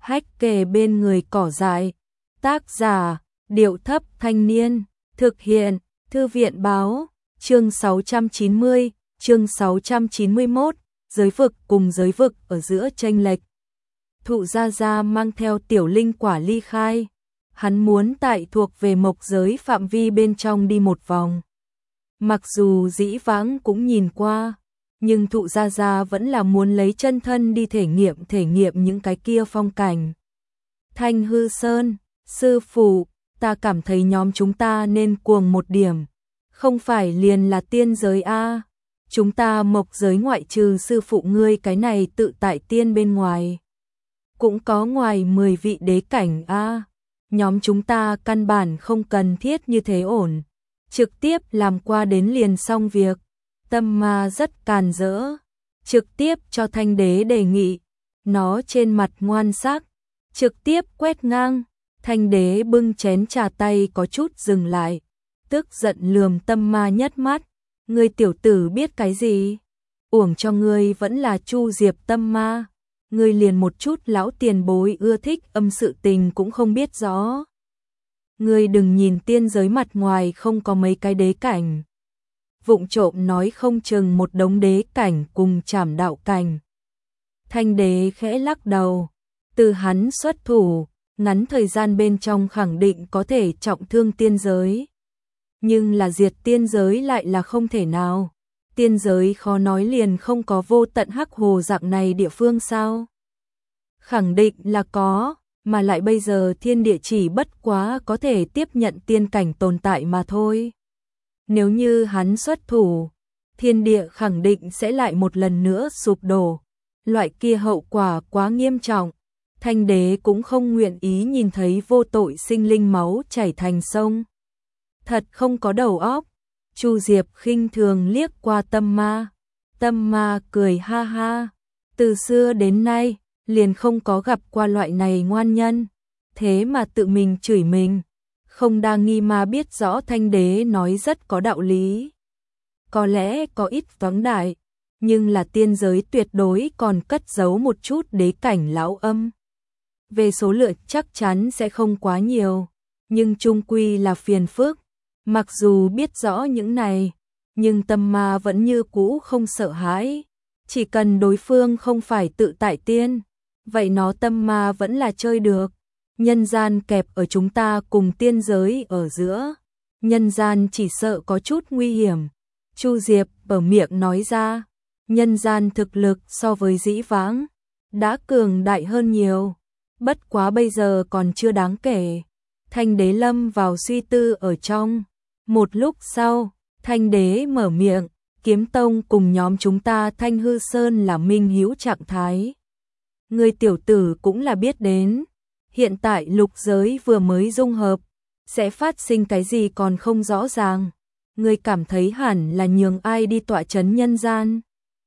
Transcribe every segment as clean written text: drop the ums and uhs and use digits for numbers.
hách kề bên người cỏ dại. Tác giả, Điệu Thấp Thanh Niên. Thực hiện, Thư viện Báo. Chương 690, chương 691, giới vực cùng giới vực ở giữa chênh lệch. Thụ Gia Gia mang theo Tiểu Linh Quả ly khai. Hắn muốn tại thuộc về mộc giới phạm vi bên trong đi một vòng. Mặc dù dĩ vãng cũng nhìn qua, nhưng Thụ Gia Gia vẫn là muốn lấy chân thân đi thể nghiệm những cái kia phong cảnh. Thanh Hư Sơn, sư phụ, ta cảm thấy nhóm chúng ta nên cuồng một điểm. Không phải liền là tiên giới a? Chúng ta mộc giới ngoại trừ sư phụ ngươi cái này tự tại tiên bên ngoài, cũng có ngoài 10 vị đế cảnh a. Nhóm chúng ta căn bản không cần thiết như thế ổn, trực tiếp làm qua đến liền xong việc. Tâm Ma rất càn rỡ, trực tiếp cho Thanh Đế đề nghị. Nó trên mặt ngoan sắc, trực tiếp quét ngang. Thanh Đế bưng chén trà tay có chút dừng lại, tức giận lườm Tâm Ma nhất mắt. Ngươi tiểu tử biết cái gì? Uổng cho ngươi vẫn là Chu Diệp Tâm Ma. Ngươi liền một chút lão tiền bối ưa thích âm sự tình cũng không biết rõ. Ngươi đừng nhìn tiên giới mặt ngoài không có mấy cái đế cảnh, vụng trộm nói không chừng một đống đế cảnh cùng trảm đạo cảnh. Thanh Đế khẽ lắc đầu, từ hắn xuất thủ, ngắn thời gian bên trong khẳng định có thể trọng thương tiên giới. Nhưng là diệt tiên giới lại là không thể nào. Tiên giới khó nói liền không có vô tận hắc hồ dạng này địa phương sao? Khẳng định là có, mà lại bây giờ thiên địa chỉ bất quá có thể tiếp nhận tiên cảnh tồn tại mà thôi. Nếu như hắn xuất thủ, thiên địa khẳng định sẽ lại một lần nữa sụp đổ. Loại kia hậu quả quá nghiêm trọng. Thanh Đế cũng không nguyện ý nhìn thấy vô tội sinh linh máu chảy thành sông. Thật không có đầu óc. Chu Diệp khinh thường liếc qua Tâm Ma. Tâm Ma cười ha ha. Từ xưa đến nay, liền không có gặp qua loại này ngoan nhân. Thế mà tự mình chửi mình. Không đa nghi mà biết rõ Thanh Đế nói rất có đạo lý. Có lẽ có ít vắng đại, nhưng là tiên giới tuyệt đối còn cất giấu một chút đế cảnh lão âm. Về số lượng chắc chắn sẽ không quá nhiều, nhưng chung quy là phiền phức. Mặc dù biết rõ những này, nhưng Tâm Ma vẫn như cũ không sợ hãi. Chỉ cần đối phương không phải tự tại tiên, vậy nó Tâm Ma vẫn là chơi được. Nhân gian kẹp ở chúng ta cùng tiên giới ở giữa. Nhân gian chỉ sợ có chút nguy hiểm. Chu Diệp bở miệng nói ra. Nhân gian thực lực so với dĩ vãng đã cường đại hơn nhiều. Bất quá bây giờ còn chưa đáng kể. Thanh Đế lâm vào suy tư ở trong. Một lúc sau, Thanh Đế mở miệng. Kiếm Tông cùng nhóm chúng ta Thanh Hư Sơn là minh hữu trạng thái. Người tiểu tử cũng là biết đến. Hiện tại lục giới vừa mới dung hợp, sẽ phát sinh cái gì còn không rõ ràng. Người cảm thấy hẳn là nhường ai đi tọa trấn nhân gian.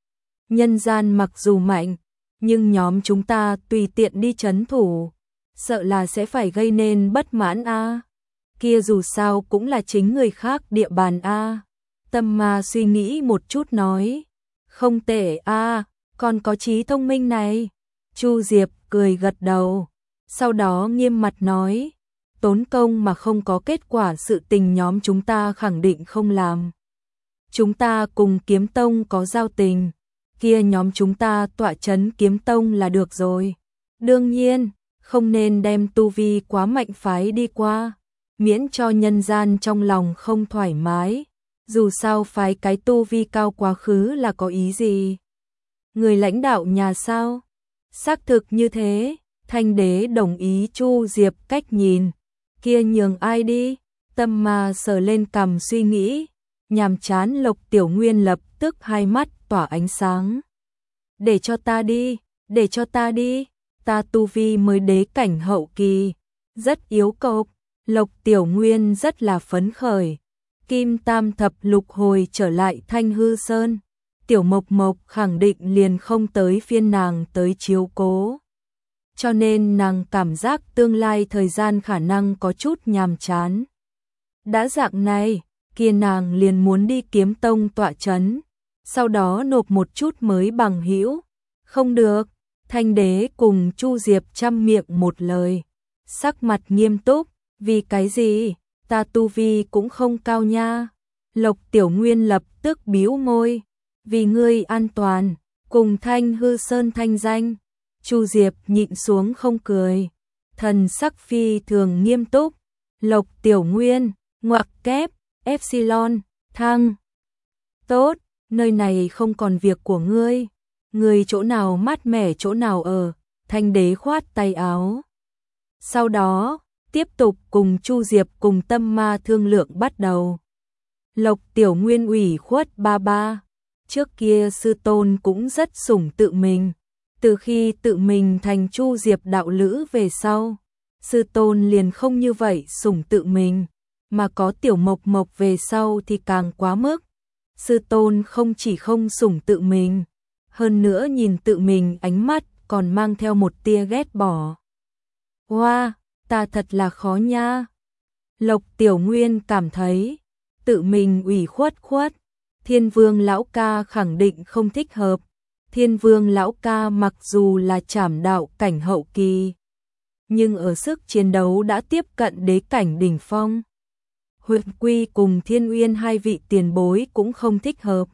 Nhân gian mặc dù mạnh, nhưng nhóm chúng ta tùy tiện đi trấn thủ, sợ là sẽ phải gây nên bất mãn a. Kia dù sao cũng là chính người khác địa bàn a. Tâm Ma suy nghĩ một chút nói, không tệ a, còn có trí thông minh này. Chu Diệp cười gật đầu, sau đó nghiêm mặt nói, tốn công mà không có kết quả sự tình nhóm chúng ta khẳng định không làm. Chúng ta cùng Kiếm Tông có giao tình, kia nhóm chúng ta tọa trấn Kiếm Tông là được rồi. Đương nhiên, không nên đem tu vi quá mạnh phái đi qua, miễn cho nhân gian trong lòng không thoải mái. Dù sao phái cái tu vi cao quá khứ là có ý gì? Người lãnh đạo nhà sao? Xác thực như thế. Thanh Đế đồng ý Chu Diệp cách nhìn. Kia nhường ai đi? Tâm Ma sờ lên cằm suy nghĩ. Nhàm chán Lộc Tiểu Nguyên lập tức hai mắt tỏa ánh sáng. Để cho ta đi, để cho ta đi. Ta tu vi mới đế cảnh hậu kỳ, rất yếu cộc. Lộc Tiểu Nguyên rất là phấn khởi. Kim Tam Thập Lục hồi trở lại Thanh Hư Sơn. Tiểu Mộc Mộc khẳng định liền không tới phiên nàng tới chiếu cố. Cho nên nàng cảm giác tương lai thời gian khả năng có chút nhàm chán. Đã dạng này, kia nàng liền muốn đi Kiếm Tông tọa trấn, sau đó nộp một chút mới bằng hữu. Không được, Thanh đế cùng Chu Diệp chăm miệng một lời, sắc mặt nghiêm túc, vì cái gì, ta tu vi cũng không cao nha. Lộc Tiểu Nguyên lập tức bĩu môi, vì ngươi an toàn, cùng Thanh Hư Sơn thanh danh. Chu Diệp nhịn xuống không cười, thần sắc phi thường nghiêm túc. Lộc Tiểu Nguyên, ngoặc kép, epsilon, thăng. Tốt, nơi này không còn việc của ngươi. Ngươi chỗ nào mát mẻ chỗ nào ở. Thanh đế khoát tay áo. Sau đó, tiếp tục cùng Chu Diệp cùng Tâm Ma thương lượng bắt đầu. Lộc Tiểu Nguyên ủy khuất ba ba. Trước kia sư tôn cũng rất sủng tự mình. Từ khi tự mình thành Chu Diệp đạo lữ về sau, sư tôn liền không như vậy sủng tự mình, mà có Tiểu Mộc Mộc về sau thì càng quá mức. Sư tôn không chỉ không sủng tự mình, hơn nữa nhìn tự mình ánh mắt còn mang theo một tia ghét bỏ. Wow, ta thật là khó nha. Lộc Tiểu Nguyên cảm thấy tự mình ủy khuất. Thiên Vương lão ca khẳng định không thích hợp. Thiên Vương lão ca mặc dù là trảm đạo cảnh hậu kỳ, nhưng ở sức chiến đấu đã tiếp cận đế cảnh đỉnh phong. Huyền Quy cùng Thiên Uyên hai vị tiền bối cũng không thích hợp.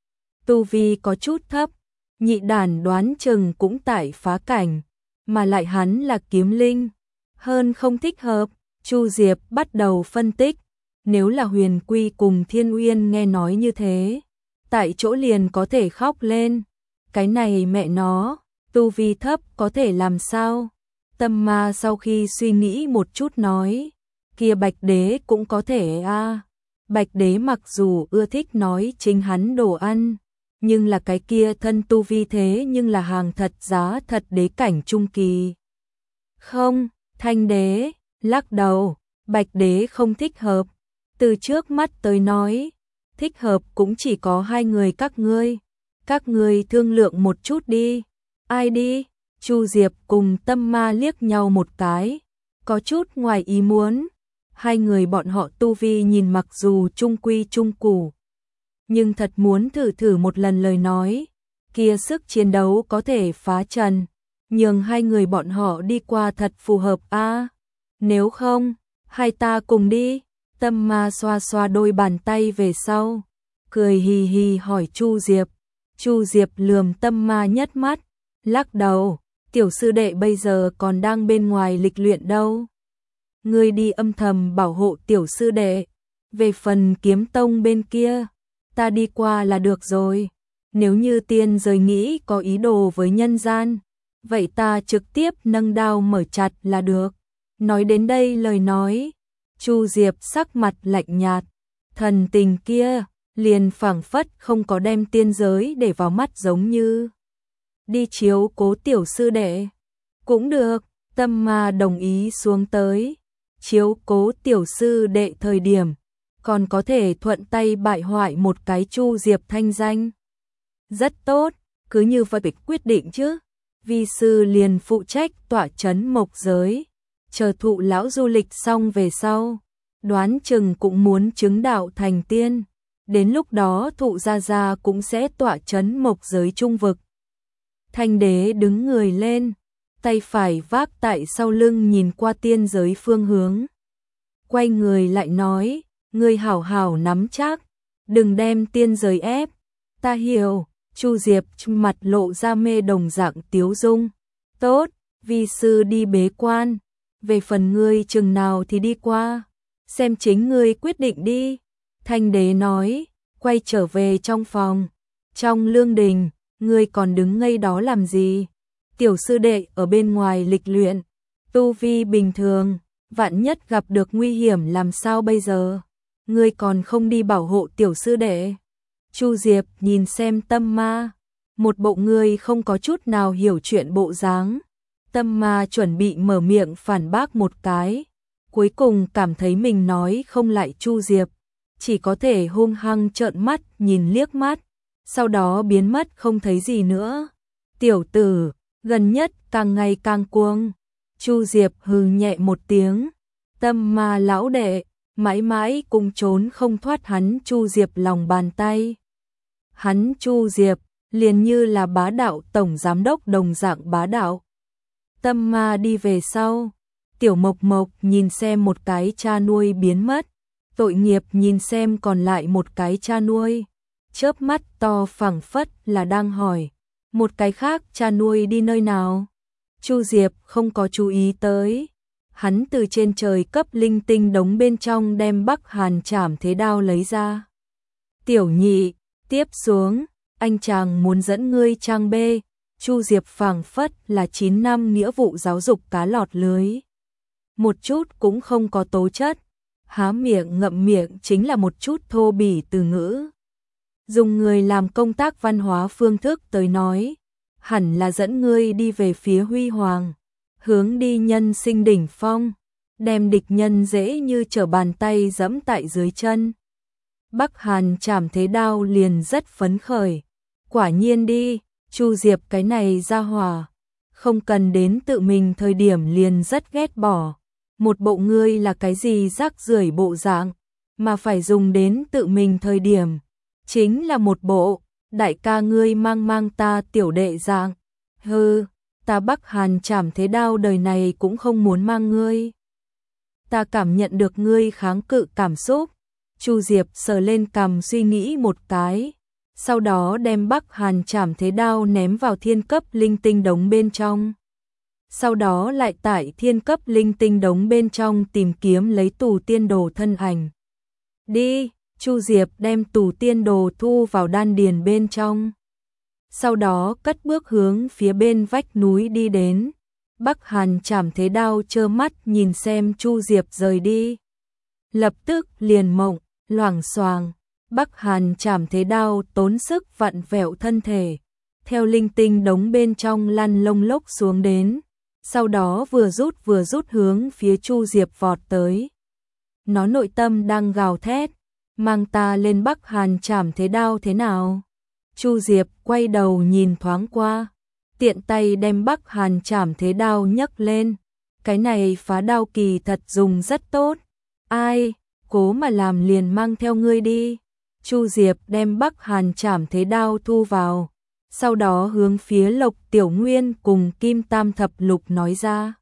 Tu vi có chút thấp, nhị đàn đoán chừng cũng tại phá cảnh, mà lại hắn là kiếm linh, hơn không thích hợp. Chu Diệp bắt đầu phân tích, nếu là Huyền Quy cùng Thiên Uyên nghe nói như thế, tại chỗ liền có thể khóc lên. Cái này mẹ nó, tu vi thấp có thể làm sao? Tâm Ma sau khi suy nghĩ một chút nói, kia Bạch Đế cũng có thể a. Bạch Đế mặc dù ưa thích nói chính hắn đồ ăn, nhưng là cái kia thân tu vi thế nhưng là hàng thật giá thật đế cảnh trung kỳ. Không, Thanh Đế lắc đầu, Bạch Đế không thích hợp. Từ trước mắt tới nói, thích hợp cũng chỉ có hai người các ngươi. Các ngươi thương lượng một chút đi. Ai đi? Chu Diệp cùng Tâm Ma liếc nhau một cái, có chút ngoài ý muốn. Hai người bọn họ tu vi nhìn mặc dù trung quy trung cụ, nhưng thật muốn thử một lần lời nói, kia sức chiến đấu có thể phá trần, nhường hai người bọn họ đi qua thật phù hợp a. Nếu không, hai ta cùng đi. Tâm Ma xoa xoa đôi bàn tay về sau, cười hì hì hỏi Chu Diệp. Chu Diệp lườm Tâm Ma nhất mắt, lắc đầu, tiểu sư đệ bây giờ còn đang bên ngoài lịch luyện đâu. Ngươi đi âm thầm bảo hộ tiểu sư đệ, về phần Kiếm Tông bên kia, ta đi qua là được rồi. Nếu như tiên giới nghĩ có ý đồ với nhân gian, vậy ta trực tiếp nâng đao mở chặt là được. Nói đến đây lời nói, Chu Diệp sắc mặt lạnh nhạt, thần tình kia liền phảng phất không có đem tiên giới để vào mắt giống như. Đi chiếu cố tiểu sư đệ. Cũng được, Tâm Ma đồng ý xuống tới. Chiếu cố tiểu sư đệ thời điểm, còn có thể thuận tay bại hoại một cái Chu Diệp thanh danh. Rất tốt, cứ như vậy quyết định chứ. Vi sư liền phụ trách tọa trấn mộc giới. Chờ thụ lão du lịch xong về sau, đoán chừng cũng muốn chứng đạo thành tiên. Đến lúc đó thụ gia gia cũng sẽ tọa trấn mộc giới trung vực. Thanh Đế đứng người lên, tay phải vác tại sau lưng nhìn qua tiên giới phương hướng. Quay người lại nói, ngươi hảo hảo nắm chắc, đừng đem tiên giới ép. Ta hiểu. Chu Diệp mặt lộ ra mê đồng dạng tiếu dung. Tốt, vi sư đi bế quan, về phần ngươi chừng nào thì đi qua, xem chính ngươi quyết định đi. Thanh Đế nói, quay trở về trong phòng. Trong lương đình, ngươi còn đứng ngây đó làm gì? Tiểu sư đệ ở bên ngoài lịch luyện, tu vi bình thường, vạn nhất gặp được nguy hiểm làm sao bây giờ? Ngươi còn không đi bảo hộ tiểu sư đệ? Chu Diệp nhìn xem Tâm Ma, một bộ người không có chút nào hiểu chuyện bộ dáng. Tâm Ma chuẩn bị mở miệng phản bác một cái, cuối cùng cảm thấy mình nói không lại Chu Diệp, chỉ có thể hung hăng trợn mắt nhìn liếc mắt, sau đó biến mất không thấy gì nữa. Tiểu tử, gần nhất càng ngày càng cuồng. Chu Diệp hừ nhẹ một tiếng. Tâm Ma lão đệ, mãi mãi cùng trốn không thoát hắn Chu Diệp lòng bàn tay. Hắn Chu Diệp liền như là bá đạo tổng giám đốc đồng dạng bá đạo. Tâm ma đi về sau, Tiểu Mộc Mộc nhìn xem một cái cha nuôi biến mất, tội nghiệp nhìn xem còn lại một cái cha nuôi, chớp mắt to phẳng phất là đang hỏi, một cái khác cha nuôi đi nơi nào? Chu Diệp không có chú ý tới. Hắn từ trên trời cấp linh tinh đống bên trong đem Bắc Hàn Trảm Thế Đao lấy ra. Tiểu Nhị, tiếp xuống, anh chàng muốn dẫn ngươi trang bê. Chu Diệp phảng phất là 9 năm nghĩa vụ giáo dục cá lọt lưới. Một chút cũng không có tố chất, há miệng ngậm miệng chính là một chút thô bỉ từ ngữ. Dùng người làm công tác văn hóa phương thức tới nói, hẳn là dẫn ngươi đi về phía huy hoàng, hướng đi nhân sinh đỉnh phong, đem địch nhân dễ như trở bàn tay giẫm tại dưới chân. Bắc Hàn Trảm Thế Đao liền rất phấn khởi. Quả nhiên đi, Chu Diệp cái này ra hỏa, không cần đến tự mình thời điểm liền rất ghét bỏ. Một bộ ngươi là cái gì rác rưởi bộ dạng, mà phải dùng đến tự mình thời điểm. Chính là một bộ, đại ca ngươi mang ta tiểu đệ dạng. Hừ, ta Bắc Hàn Trảm Thế Đao đời này cũng không muốn mang ngươi. Ta cảm nhận được ngươi kháng cự cảm xúc. Chu Diệp sờ lên cằm suy nghĩ một cái, sau đó đem Bắc Hàn Trảm Thế Đao ném vào thiên cấp linh tinh đống bên trong. Sau đó lại tại thiên cấp linh tinh đống bên trong tìm kiếm lấy tù tiên đồ thân ảnh. Đi, Chu Diệp đem tù tiên đồ thu vào đan điền bên trong. Sau đó cất bước hướng phía bên vách núi đi đến. Bắc Hàn Trảm Thế Đao trơ mắt nhìn xem Chu Diệp rời đi. Lập tức liền mộng, loảng xoảng, Bắc Hàn Trảm Thế Đao tốn sức vặn vẹo thân thể, theo linh tinh đống bên trong lăn lông lốc xuống đến, sau đó vừa rút hướng phía Chu Diệp vọt tới. Nó nội tâm đang gào thét, mang ta lên Bắc Hàn Trảm Thế Đao thế nào? Chu Diệp quay đầu nhìn thoáng qua, tiện tay đem Bắc Hàn Trảm Thế Đao nhấc lên. Cái này phá đao kỳ thật dùng rất tốt. Ai, cố mà làm liền mang theo ngươi đi. Chu Diệp đem Bắc Hàn Trảm Thế Đao thu vào, sau đó hướng phía Lộc Tiểu Nguyên cùng Kim Tam Thập Lục nói ra.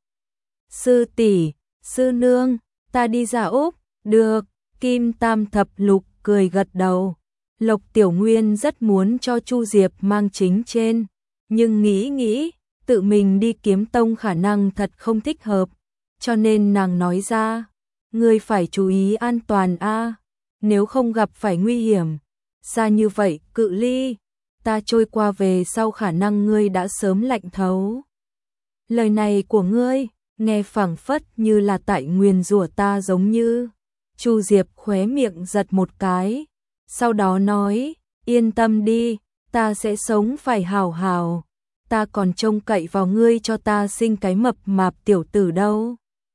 Sư tỷ, sư nương, ta đi ra Úc, được. Kim Tam Thập Lục cười gật đầu. Lộc Tiểu Nguyên rất muốn cho Chu Diệp mang chính trên, nhưng nghĩ, tự mình đi kiếm tông khả năng thật không thích hợp, cho nên nàng nói ra, ngươi phải chú ý an toàn a, nếu không gặp phải nguy hiểm, xa như vậy cự ly, ta trôi qua về sau khả năng ngươi đã sớm lạnh thấu. Lời này của ngươi, nghe phảng phất như là tại nguyền rủa ta giống như. Chu Diệp khóe miệng giật một cái, sau đó nói, yên tâm đi, ta sẽ sống phải hảo hảo, ta còn trông cậy vào ngươi cho ta sinh cái mập mạp tiểu tử đâu.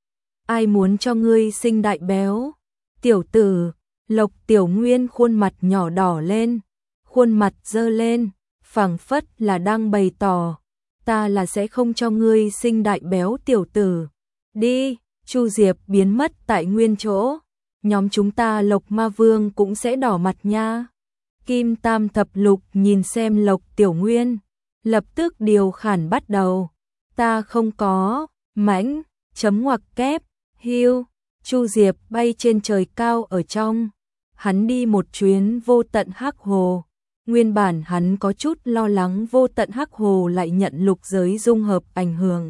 Ai muốn cho ngươi sinh đại béo? Tiểu tử, Lộc Tiểu Nguyên khuôn mặt nhỏ đỏ lên, khuôn mặt dơ lên, phảng phất là đang bày tỏ, ta là sẽ không cho ngươi sinh đại béo tiểu tử. Đi, Chu Diệp biến mất tại nguyên chỗ, nhóm chúng ta Lộc Ma Vương cũng sẽ đỏ mặt nha. Kim Tam Thập Lục nhìn xem Lộc Tiểu Nguyên, lập tức điều khản bắt đầu. Ta không có, mãnh, chấm ngoặc kép, hưu. Chu Diệp bay trên trời cao ở trong. Hắn đi một chuyến vô tận hắc hồ. Nguyên bản hắn có chút lo lắng vô tận hắc hồ lại nhận lục giới dung hợp ảnh hưởng.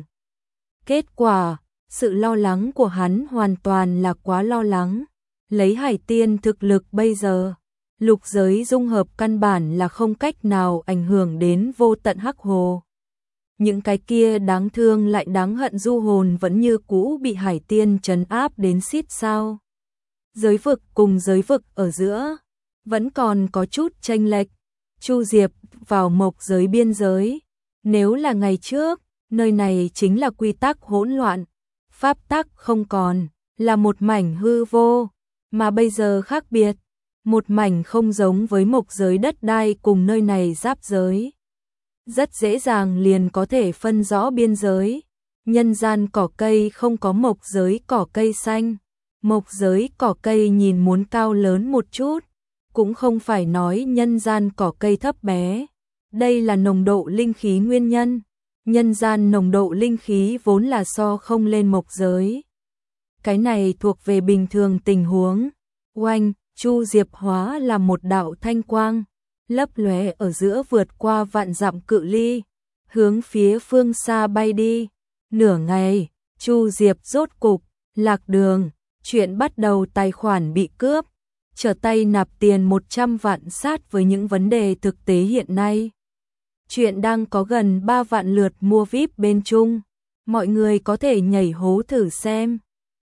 Kết quả, sự lo lắng của hắn hoàn toàn là quá lo lắng. Lấy Hải Tiên thực lực bây giờ, lục giới dung hợp căn bản là không cách nào ảnh hưởng đến vô tận hắc hồ. Những cái kia đáng thương lại đáng hận du hồn vẫn như cũ bị Hải Tiên trấn áp đến xít sao. Giới vực cùng giới vực ở giữa, vẫn còn có chút chênh lệch. Chu Diệp vào mộc giới biên giới, nếu là ngày trước, nơi này chính là quy tắc hỗn loạn, pháp tắc không còn, là một mảnh hư vô, mà bây giờ khác biệt, một mảnh không giống với mộc giới đất đai cùng nơi này giáp giới. Rất dễ dàng liền có thể phân rõ biên giới, nhân gian cỏ cây không có mộc giới cỏ cây xanh, mộc giới cỏ cây nhìn muốn cao lớn một chút, cũng không phải nói nhân gian cỏ cây thấp bé. Đây là nồng độ linh khí nguyên nhân. Nhân gian nồng độ linh khí vốn là so không lên mộc giới. Cái này thuộc về bình thường tình huống. Oanh, Chu Diệp hóa là một đạo thanh quang, lấp lóe ở giữa vượt qua vạn dặm cự ly, hướng phía phương xa bay đi. Nửa ngày, Chu Diệp rốt cục lạc đường, chuyện bắt đầu tài khoản bị cướp, trở tay nạp tiền 100 vạn sát với những vấn đề thực tế hiện nay. Chuyện đang có gần 3 vạn lượt mua VIP bên Trung, mọi người có thể nhảy hố thử xem.